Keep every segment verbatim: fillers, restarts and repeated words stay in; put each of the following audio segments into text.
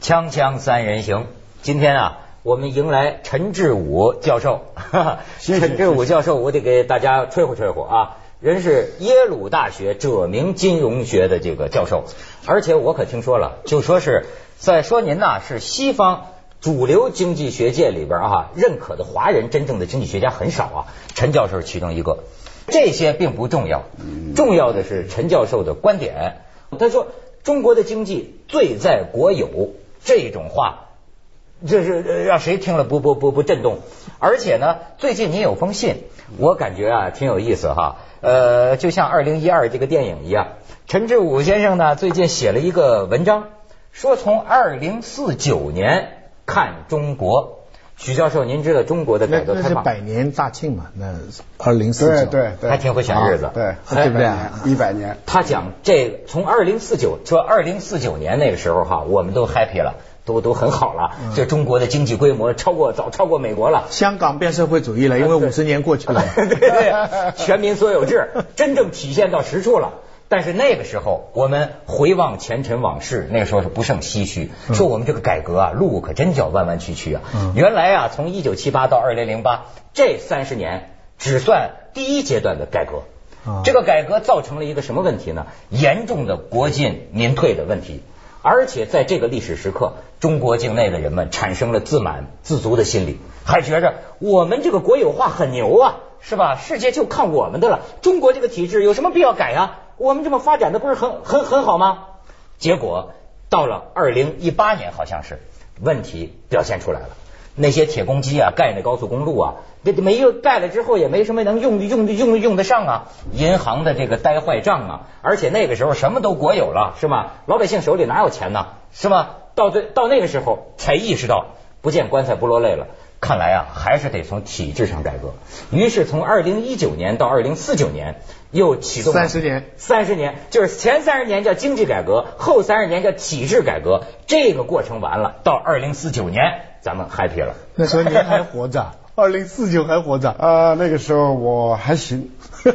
锵锵三人行，今天啊，我们迎来陈志武教授。哈哈，陈志武教授，我得给大家吹呼吹呼啊！人是耶鲁大学者明金融学的这个教授，而且我可听说了，就说是在说您呐是西方主流经济学界里边啊认可的华人真正的经济学家很少啊，陈教授是其中一个。这些并不重要，重要的是陈教授的观点。他说中国的经济罪在国有，这种话这是让谁听了不不不不震动。而且呢，最近您有封信，我感觉啊挺有意思哈。呃，就像二零一二这个电影一样，陈志武先生呢最近写了一个文章，说从二零四九年看中国。许教授，您知道中国的改革开放那是百年大庆嘛？那二零四九， 对对对， 还挺会选日子， 啊、对， 对不对？ 一百年。 他讲这从二零四九说二零四九年那个时候哈，我们都 happy 了，都都很好了，就中国的经济规模超过早超过美国了。 香港变社会主义了，因为五十年过去了， 对对，全民所有制真正体现到实处了。但是那个时候，我们回望前尘往事，那个时候是不胜唏嘘，说我们这个改革啊，路可真叫弯弯曲曲啊。原来啊，从一九七八到二零零八这三十年，只算第一阶段的改革。这个改革造成了一个什么问题呢？严重的国进民退的问题。而且在这个历史时刻，中国境内的人们产生了自满自足的心理，还觉着我们这个国有化很牛啊，是吧？世界就看我们的了，中国这个体制有什么必要改啊？我们这么发展的不是很很很好吗？结果到了二零一八年，好像是问题表现出来了。那些铁公鸡啊，盖那高速公路啊，这没有盖了之后也没什么能用用用用得上啊。银行的这个呆坏账啊，而且那个时候什么都国有了，是吧？老百姓手里哪有钱呢？是吧？到最到那个时候才意识到，不见棺材不落泪了。看来啊，还是得从体制上改革。于是从二零一九年到二零四九年，又启动三十年， 三十年就是前三十年叫经济改革，后三十年叫体制改革。这个过程完了，到二零四九年，咱们 happy 了。 那时候您还活着，二零四九还活着啊、呃？那个时候我还行。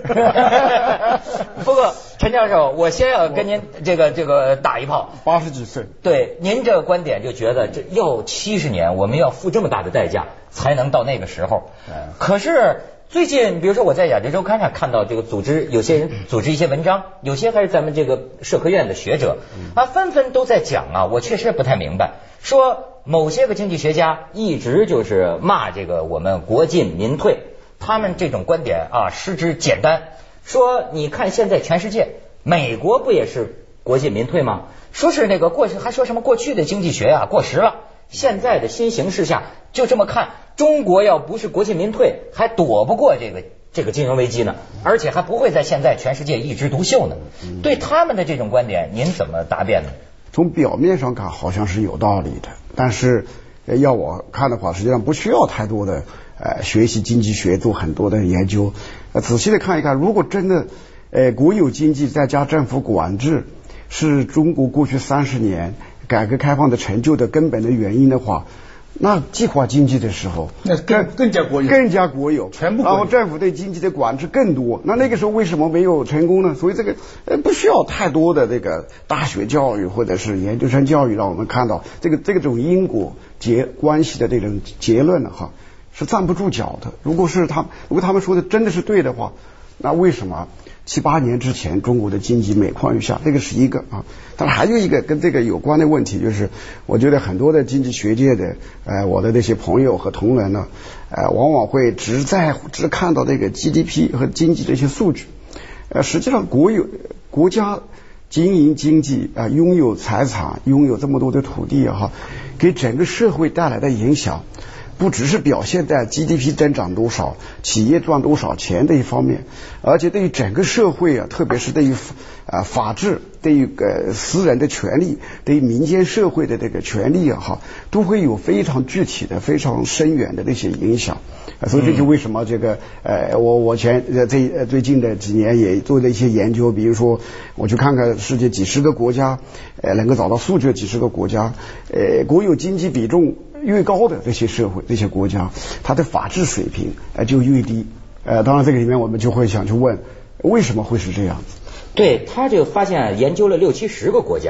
不过陈教授，我先要跟您这个这个打一炮。 八十几岁， 对您这个观点就觉得这要七十年，我们要付这么大的代价才能到那个时候。可是最近，比如说我在《亚洲周刊》上看到这个组织，有些人组织一些文章，有些还是咱们这个社科院的学者啊，纷纷都在讲啊，我确实不太明白，说某些个经济学家一直就是骂这个我们国进民退，他们这种观点啊失之简单。说你看现在全世界，美国不也是国进民退吗？说是那个过去还说什么过去的经济学啊过时了，现在的新形势下就这么看，中国要不是国进民退，还躲不过这个这个金融危机呢，而且还不会在现在全世界一枝独秀呢。对他们的这种观点，您怎么答辩呢？ 从表面上看好像是有道理的，但是要我看的话，实际上不需要太多的呃学习经济学，做很多的研究。呃，仔细的看一看，如果真的呃国有经济再加政府管制是中国过去三十年改革开放的成就的根本的原因的话，那计划经济的时候， 那更更加国有， 更加国有， 全部国有， 然后政府对经济的管制更多。那那个时候为什么没有成功呢？所以这个呃不需要太多的这个大学教育或者是研究生教育，让我们看到这个这个种因果结关系的这种结论呢，哈，是站不住脚的。如果是他，如果他们说的真的是对的话，那为什么七八年之前中国的经济每况愈下？这个是一个啊，但是还有一个跟这个有关的问题，就是我觉得很多的经济学界的呃我的那些朋友和同仁呢，呃往往会只在乎只看到这个 G D P 和经济这些数据，呃实际上国有国家经营经济啊、呃，拥有财产，拥有这么多的土地啊，给整个社会带来的影响。不只是表现在 G D P 增长多少、企业赚多少钱的一方面，而且对于整个社会啊，特别是对于啊法治、对于呃私人的权利、对于民间社会的这个权利啊，哈，都会有非常具体的、非常深远的这些影响。所以这就为什么这个呃，我我前呃最最近的几年也做了一些研究，比如说我去看看世界几十个国家，呃，能够找到数据的几十个国家，呃，国有经济比重越高的这些社会、这些国家，它的法治水平呃就越低。呃，当然这个里面我们就会想去问，为什么会是这样子？ 对，他这个发现研究了六七十个国家，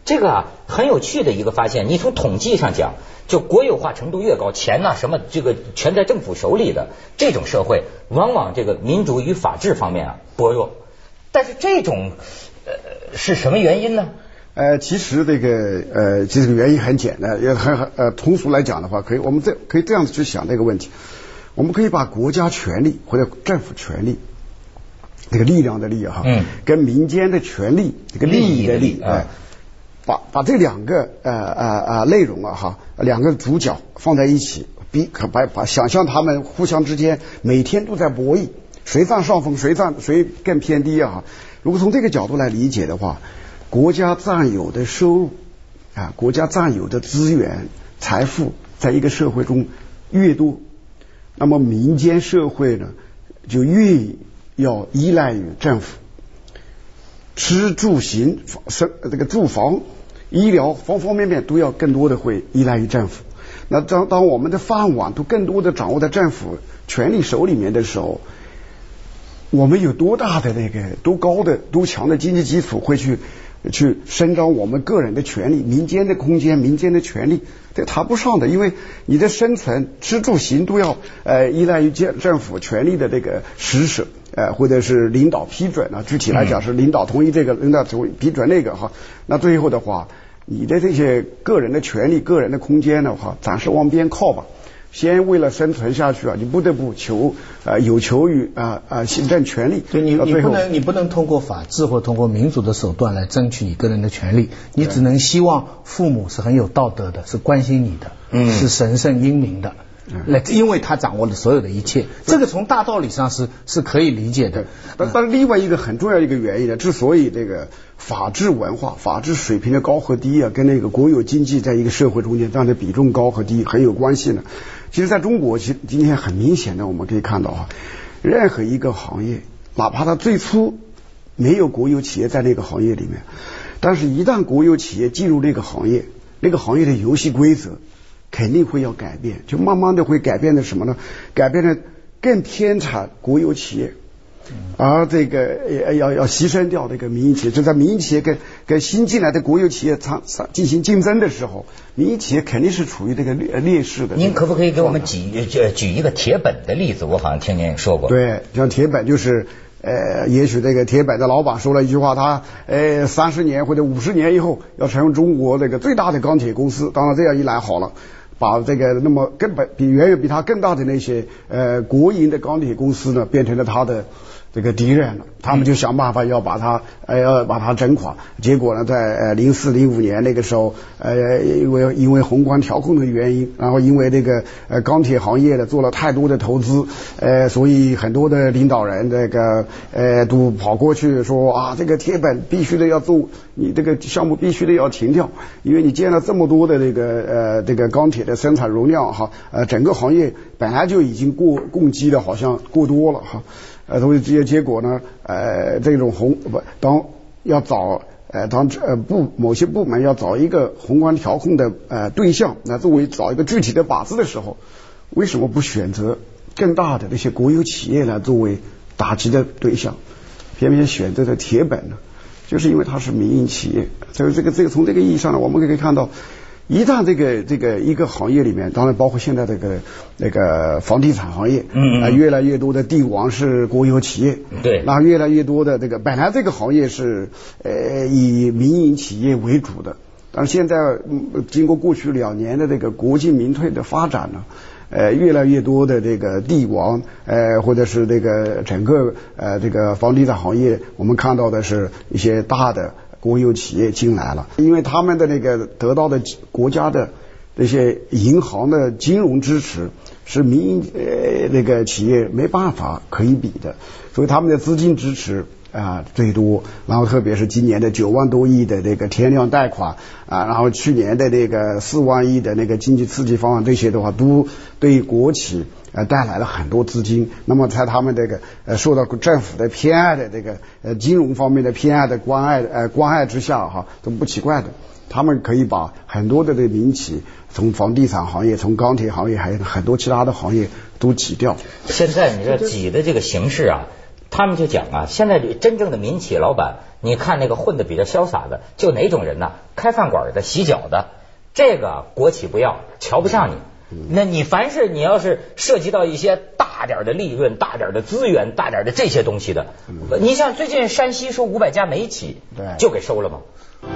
这个啊很有趣的一个发现，你从统计上讲，就国有化程度越高，钱呐、啊、什么这个全在政府手里的这种社会，往往这个民主与法治方面啊薄弱。但是这种呃是什么原因呢？ 呃，其实这个呃，这个原因很简单，也很呃通俗来讲的话，可以我们这可以这样子去想这个问题，我们可以把国家权力或者政府权力。这个力量的力哈，嗯，跟民间的权利，这个利益的利，哎、呃，把把这两个呃呃呃内容啊哈，两个主角放在一起，比可把把想象他们互相之间每天都在博弈，谁占上风，谁占谁更偏低啊？如果从这个角度来理解的话，国家占有的收入啊，国家占有的资源、财富，在一个社会中越多，那么民间社会呢就越要依赖于政府，吃住行生这个住房、医疗方方面面都要更多的会依赖于政府。那当当我们的饭碗都更多的掌握在政府权力手里面的时候，我们有多大的那个多高的多强的经济基础会去去伸张我们个人的权利、民间的空间、民间的权利，这谈不上的，因为你的生存、吃住行都要呃依赖于政政府权力的这个实施。呃，或者是领导批准啊，具体来讲是领导同意这个，领导同意批准那个哈。那最后的话，你的这些个人的权利、个人的空间的话，暂时往边靠吧。先为了生存下去啊，你不得不求呃有求于啊啊、呃、行政权利。 对你你不能你不能通过法治或通过民主的手段来争取你个人的权利，你只能希望父母是很有道德的，是关心你的，嗯，是神圣英明的。来，因为他掌握了所有的一切，这个从大道理上是是可以理解的。 但但另外一个很重要的一个原因呢，之所以这个法治文化、法治水平的高和低啊，跟那个国有经济在一个社会中间占的比重高和低很有关系呢。其实在中国，其实今天很明显的我们可以看到啊，任何一个行业，哪怕它最初没有国有企业在那个行业里面，但是一旦国有企业进入那个行业，那个行业的游戏规则肯定会要改变，就慢慢的会改变的什么呢？改变的更偏袒国有企业，而这个要要牺牲掉这个民营企业。就在民营企业跟跟新进来的国有企业参进行竞争的时候，民营企业肯定是处于这个劣劣势的。 您可不可以给我们举举一个铁本的例子？我好像听您说过。 对，像铁本就是。呃，也许这个铁本的老板说了一句话，他呃三十年或者五十年以后要成为中国这个最大的钢铁公司。当然这样一来好了，把这个那么根本比远远比他更大的那些呃国营的钢铁公司呢，变成了他的这个敌人了。他们就想办法要把他呃要把他整垮。结果呢，在呃零四零五年那个时候，呃因为因为宏观调控的原因，然后因为这个呃钢铁行业呢做了太多的投资，呃所以很多的领导人这个呃都跑过去说啊，这个铁本必须的要做，你这个项目必须的要停掉，因为你建了这么多的这个呃这个钢铁的生产容量哈，呃整个行业本来就已经过供给的好像过多了哈。呃，所以这些结果呢，呃，这种宏不当要找呃当呃部某些部门要找一个宏观调控的呃对象，那作为找一个具体的靶子的时候，为什么不选择更大的那些国有企业来作为打击的对象，偏偏选择了铁本呢？就是因为它是民营企业。所以这个这个从这个意义上呢，我们可以看到。一旦这个这个一个行业里面，当然包括现在这个那个房地产行业，嗯啊、呃，越来越多的帝王是国有企业， 对， 那越来越多的这个本来这个行业是呃以民营企业为主的，但是现在、嗯、经过过去两年的这个国进民退的发展呢，呃越来越多的这个帝王呃或者是这个整个呃这个房地产行业，我们看到的是一些大的。国有企业进来了，因为他们的那个得到的国家的这些银行的金融支持是民营呃那个企业没办法可以比的，所以他们的资金支持啊最多，然后特别是今年的九万多亿的这个天量贷款啊，然后去年的这个四万亿的那个经济刺激方案，这些的话都对国企呃带来了很多资金。那么在他们这个呃受到政府的偏爱的这个呃金融方面的偏爱的关爱呃关爱之下哈，都不奇怪的。他们可以把很多的这个民企从房地产行业、从钢铁行业，还有很多其他的行业都挤掉。 现在你说挤的这个形势啊。 他们就讲啊，现在真正的民企老板，你看那个混得比较潇洒的，就哪种人呢？开饭馆的、洗脚的，这个国企不要，瞧不上你。那你凡是你要是涉及到一些大点的利润、大点的资源、大点的这些东西的，你像最近山西说五百家煤企，就给收了吗？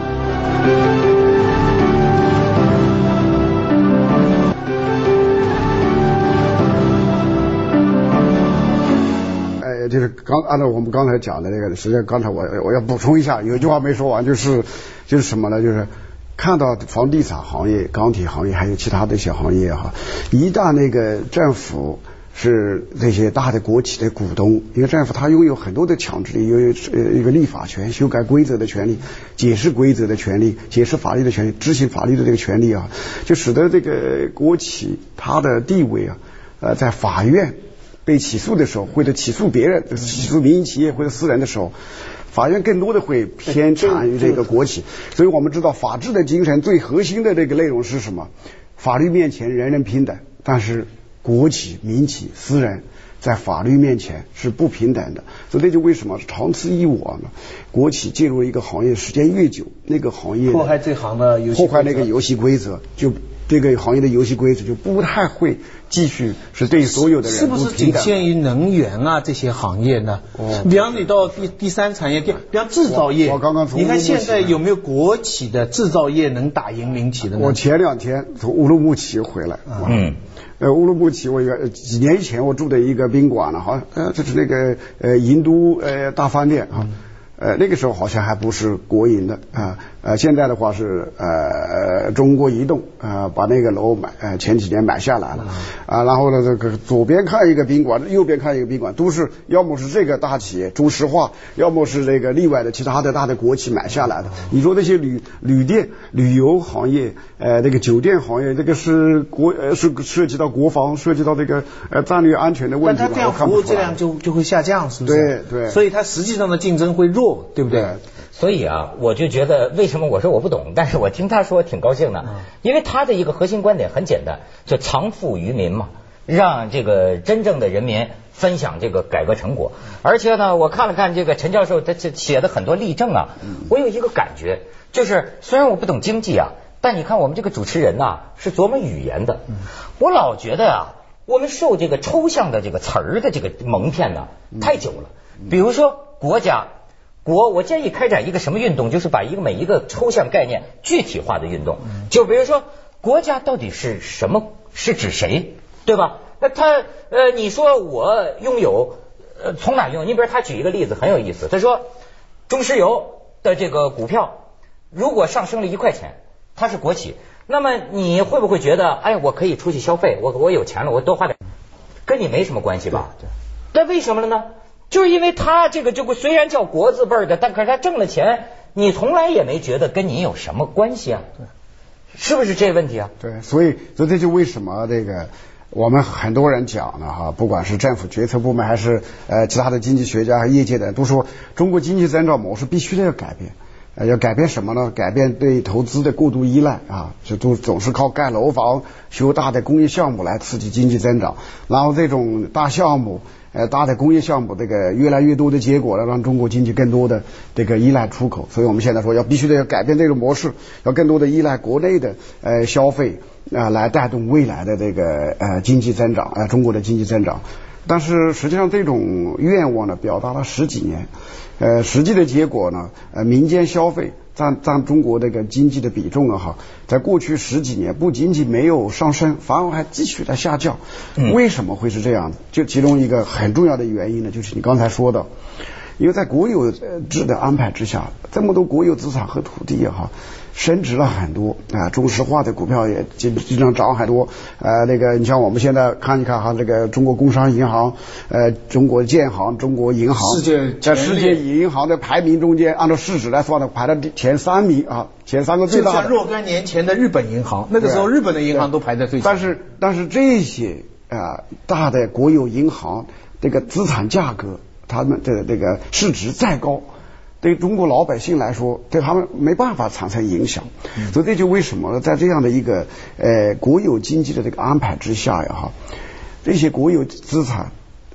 呃，就是刚按照我们刚才讲的那个，实际上刚才我我要补充一下，有一句话没说完，就是就是什么呢？就是看到房地产行业、钢铁行业还有其他的一些行业哈，一旦那个政府是这些大的国企的股东，因为政府它拥有很多的强制力，有一个立法权、修改规则的权利、解释规则的权利、解释法律的权利、执行法律的这个权利啊，就使得这个国企它的地位啊，呃，在法院被起诉的时候，或者起诉别人、起诉民营企业或者私人的时候，法院更多的会偏袒于这个国企。所以我们知道法治的精神最核心的这个内容是什么？法律面前人人平等，但是国企、民企、私人在法律面前是不平等的。所以这就为什么长此以往呢？国企介入一个行业时间越久，那个行业破坏这行的游戏， 破坏那个游戏规则，就这个行业的游戏规则就不太会继续是对所有的人是不是仅限于能源啊这些行业呢？哦，比方你到第第三产业，第比方制造业， 我刚刚从你看现在有没有国企的制造业能打赢民企的呢？ 我前两天从乌鲁木齐回来，嗯。呃，乌鲁木齐，我有几年以前我住的一个宾馆了，好像呃，就是那个呃银都呃大饭店啊，呃那个时候好像还不是国营的啊，呃现在的话是呃中国移动啊、呃、把那个楼买呃前几年买下来了啊，然后呢这个左边看一个宾馆，右边看一个宾馆，都是要么是这个大企业中石化，要么是这个例外的其他的大的国企买下来的。你说那些旅旅店、旅游行业，呃那个酒店行业，这个是国呃是涉及到国防，涉及到这个呃战略安全的问题， 但它这样服务质量就就会下降，是不是？ 对对， 所以它实际上的竞争会弱，对不对？ 对， 所以啊，我就觉得为什么我说我不懂，但是我听他说挺高兴的，因为他的一个核心观点很简单，就藏富于民嘛，让这个真正的人民分享这个改革成果。而且呢，我看了看这个陈教授他这写的很多例证啊，我有一个感觉，就是虽然我不懂经济啊，但你看我们这个主持人呐、啊、是琢磨语言的，我老觉得啊，我们受这个抽象的这个词儿的这个蒙骗呢太久了。比如说国家。国，我建议开展一个什么运动，就是把一个每一个抽象概念具体化的运动。就比如说，国家到底是什么？是指谁？对吧？那他呃，你说我拥有呃，从哪拥有？你比如他举一个例子很有意思，他说中石油的这个股票如果上升了一块钱，它是国企，那么你会不会觉得，哎，我可以出去消费，我我有钱了，我多花点，跟你没什么关系吧？那为什么了呢？就是因为他这个这个虽然叫国字辈的，但可是他挣了钱，你从来也没觉得跟你有什么关系啊？对，是不是这个问题啊？ 对，所以所以这就为什么这个我们很多人讲呢哈，不管是政府决策部门还是呃其他的经济学家和业界的人都说，中国经济增长模式必须得要改变。呃，要改变什么呢？改变对投资的过度依赖啊，就都总是靠盖楼房、修大的工业项目来刺激经济增长，然后这种大项目。呃，大的工业项目这个越来越多的结果呢，让中国经济更多的这个依赖出口，所以我们现在说要必须得要改变这种模式，要更多的依赖国内的呃消费啊、呃，来带动未来的这个呃经济增长，呃中国的经济增长。但是实际上这种愿望呢，表达了十几年，呃，实际的结果呢，呃，民间消费占占中国这个经济的比重啊，哈，在过去十几年不仅仅没有上升，反而还继续在下降。嗯、为什么会是这样子？就其中一个很重要的原因呢，就是你刚才说的，因为在国有制的安排之下，这么多国有资产和土地啊，哈。升值了很多啊，中石化的股票也经经常涨很多。呃，那个你像我们现在看一看哈，这个中国工商银行、呃，中国建行、中国银行， 世界在世界银行的排名中间，按照市值来说呢，排到前三名啊，前三个最大的。 就像若干年前的日本银行，那个时候日本的银行都排在最前。 但是但是这些啊、呃、大的国有银行这个资产价格，他们的这个市值再高。对中国老百姓来说，对他们没办法产生影响，嗯、所以这就为什么呢？在这样的一个呃国有经济的这个安排之下呀，哈，这些国有资产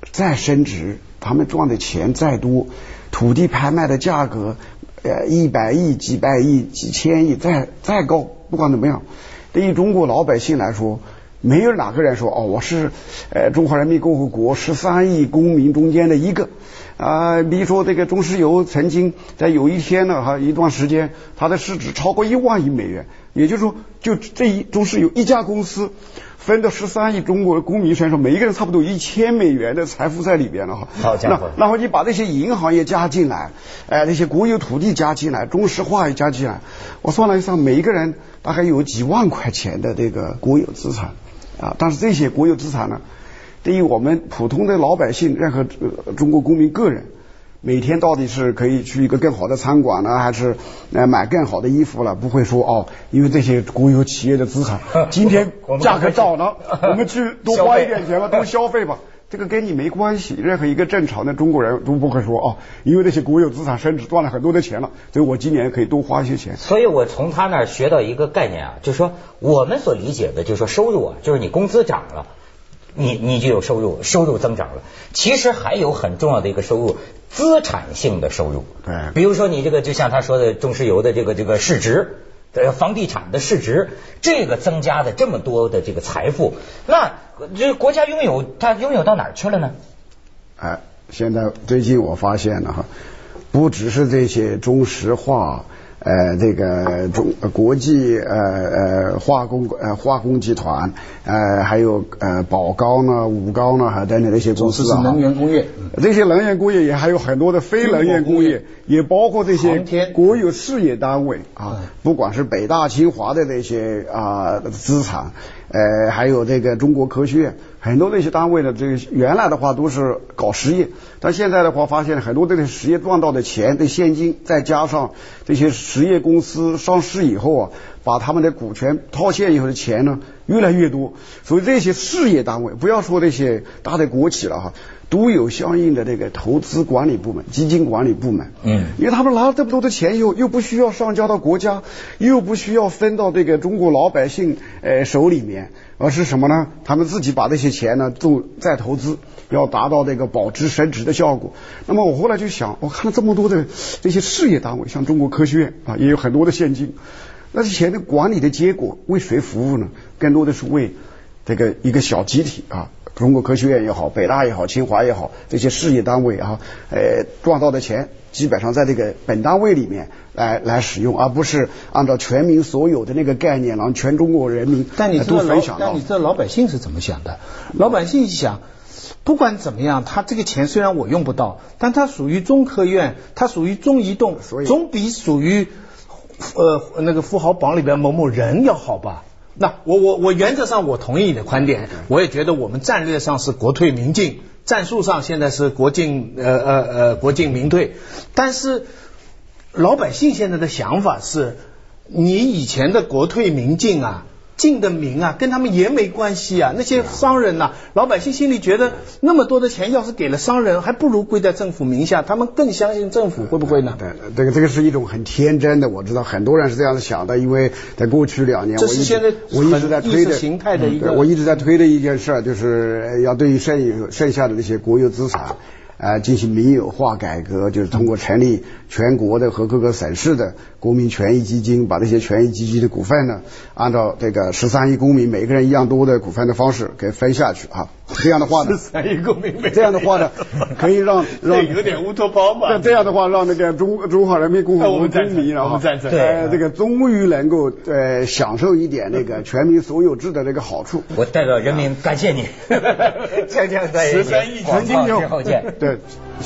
再升值，他们赚的钱再多，土地拍卖的价格呃一百亿、几百亿、几千亿再再高，不管怎么样，对于中国老百姓来说，没有哪个人说哦，我是呃中华人民共和国十三亿公民中间的一个啊、呃。比如说这个中石油曾经在有一天呢哈一段时间，它的市值超过一万亿美元，也就是说，就这一中石油一家公司分到十三亿中国公民身上，每一个人差不多一千美元的财富在里边了哈。 好家伙！ 然后你把这些银行也加进来，哎、呃，那些国有土地加进来，中石化也加进来，我算了一下，每一个人大概有几万块钱的这个国有资产。啊，但是这些国有资产呢，对于我们普通的老百姓，任何、呃、中国公民个人，每天到底是可以去一个更好的餐馆呢，还是呃买更好的衣服了？不会说哦，因为这些国有企业的资产今天价格涨了，我们去多花一点钱吧，多消费吧。这个跟你没关系，任何一个正常的中国人都不会说哦，因为这些国有资产升值赚了很多的钱了，所以我今年可以多花一些钱。 所以我从他那儿学到一个概念啊，就是说我们所理解的，就是说收入啊，就是你工资涨了，你你就有收入，收入增长了。其实还有很重要的一个收入，资产性的收入。 对， 比如说你这个就像他说的中石油的这个这个市值。呃，房地产的市值，这个增加的这么多的这个财富，那这国家拥有，它拥有到哪儿去了呢？ 哎，现在最近我发现了哈，不只是这些中石化，呃，这个中呃国际呃呃化工呃化工集团，呃，还有呃宝钢呢、武钢呢，还等等那些公司啊， 能源工业， 这些能源工业也还有很多的非能源工业，也包括这些国有事业单位啊，不管是北大、清华的这些啊资产，呃，还有这个中国科学院，很多那些单位的这个原来的话都是搞实业，但现在的话发现很多这些实业赚到的钱的现金，再加上这些实业公司上市以后啊，把他们的股权套现以后的钱呢越来越多，所以这些事业单位，不要说那些大的国企了哈，都有相应的这个投资管理部门、基金管理部门。嗯，因为他们拿了这么多的钱以后，又不需要上交到国家，又不需要分到这个中国老百姓呃手里面，而是什么呢？他们自己把这些钱呢做再投资，要达到这个保值升值的效果。那么我后来就想，我看了这么多的这些事业单位，像中国科学院啊，也有很多的现金。那这钱的管理的结果为谁服务呢？更多的是为这个一个小集体啊，中国科学院也好，北大也好，清华也好，这些事业单位啊，呃，赚到的钱基本上在这个本单位里面来来使用，而不是按照全民所有的那个概念，让全中国人民但你都分享到。 但你这老百姓是怎么想的？老百姓想，不管怎么样，他这个钱虽然我用不到，但它属于中科院，它属于中移动，总比属于呃那个富豪榜里边某某人要好吧？那我我我原则上我同意你的观点，我也觉得我们战略上是国退民进，战术上现在是国进呃呃呃国进民退，但是老百姓现在的想法是，你以前的国退民进啊，进的民啊，跟他们也没关系啊。那些商人呐、啊，老百姓心里觉得那么多的钱要是给了商人，还不如归在政府名下，他们更相信政府，会不会呢？ 对，这个这个是一种很天真的，我知道很多人是这样想的，因为在过去两年， 这是现在我一直在推的形态的一个、 嗯，我一直在推的一件事，就是要对于剩有剩下的这些国有资产。呃，进行民有化改革，就是通过成立全国的和各个省市的国民权益基金，把这些权益基金的股份呢，按照这个十三亿公民每个人一样多的股份的方式给分下去啊。这样的话呢， 十三亿公民， 这样的话呢，可以让让有点乌托邦嘛。 这样的话，让那个中中华人民共和国公民啊，呃，这个终于能够呃享受一点那个全民所有制的这个好处。 我代表人民感谢你，锵锵三人行， 十三亿广告之后见。 对。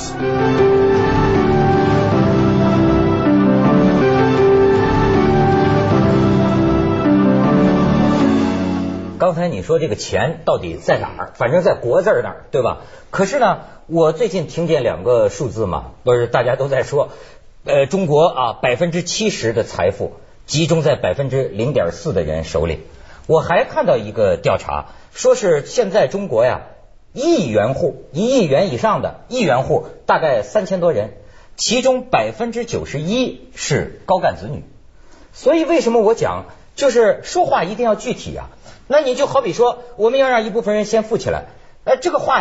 刚才你说这个钱到底在哪儿？反正在国字那儿，对吧？可是呢，我最近听见两个数字嘛，不是大家都在说，呃，中国啊百分之七十的财富集中在百分之零点四的人手里。我还看到一个调查，说是现在中国呀，亿元户，一亿元以上的亿元户大概三千多人，其中百分之九十一是高干子女。所以为什么我讲，就是说话一定要具体啊？那你就好比说，我们要让一部分人先富起来，呃，这个话呀，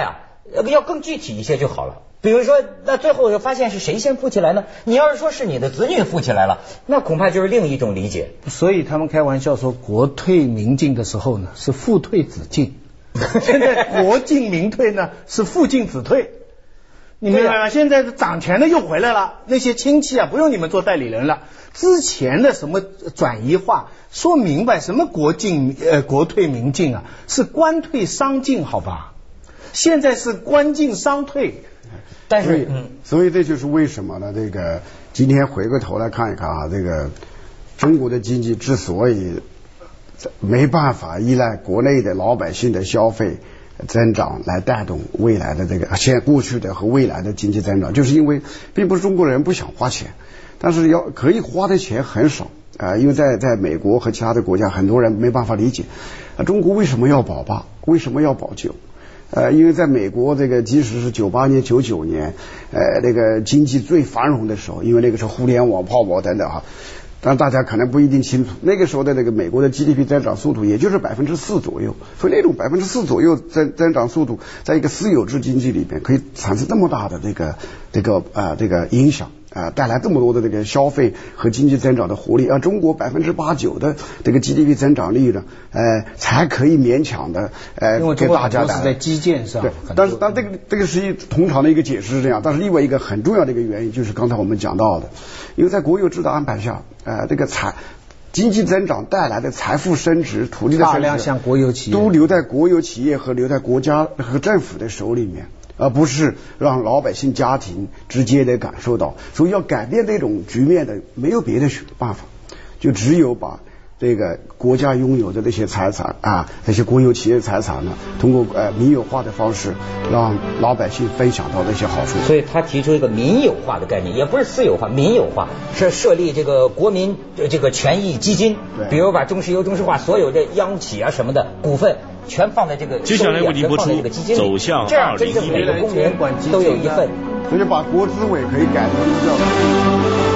要更具体一些就好了。比如说，那最后又发现是谁先富起来呢？你要是说是你的子女富起来了，那恐怕就是另一种理解。 所以他们开玩笑说，国退民进的时候呢，是父退子进；现在国进民退呢，是父进子退。你明白吗？现在掌权的又回来了，那些亲戚啊，不用你们做代理人了。之前的什么转移化，说明白什么国进呃国退民进啊，是官退商进，好吧？现在是官进商退。 但是， 嗯，所以这就是为什么呢？这个今天回过头来看一看啊，这个中国的经济之所以没办法依赖国内的老百姓的消费增长来带动未来的这个现过去的和未来的经济增长，就是因为并不是中国人不想花钱，但是要可以花的钱很少啊、呃，因为在在美国和其他的国家，很多人没办法理解啊，中国为什么要保八，为什么要保九？呃，因为在美国，这个即使是九八年、九九年，呃，那个经济最繁荣的时候，因为那个时候互联网泡沫等等哈，但大家可能不一定清楚，那个时候的那个美国的 G D P 增长速度也就是百分之四左右，所以那种百分之四左右增增长速度，在一个私有制经济里边，可以产生这么大的这个这个啊、呃、这个影响。啊，带来这么多的这个消费和经济增长的活力，而中国百分之八九的这个 G D P 增长率呢，呃，才可以勉强的呃给大家是在基建上。 对，但是但这个这个是一通常的一个解释是这样，但是另外一个很重要的一个原因就是刚才我们讲到的，因为在国有制的安排下，呃，这个财经济增长带来的财富升值、土地的升值， 大量向国有企业都留在国有企业和留在国家和政府的手里面。而不是让老百姓家庭直接的感受到，所以要改变这种局面的没有别的办法，就只有把这个国家拥有的这些财产啊，这些国有企业财产呢，通过呃民有化的方式，让老百姓分享到这些好处。 所以他提出一个民有化的概念，也不是私有化，民有化是设立这个国民这个权益基金，比如把中石油、中石化所有的央企啊什么的股份。全放在这个， 接下来为您播出走向这样真正每个公民都有一份， 所以把国资委可以改成叫。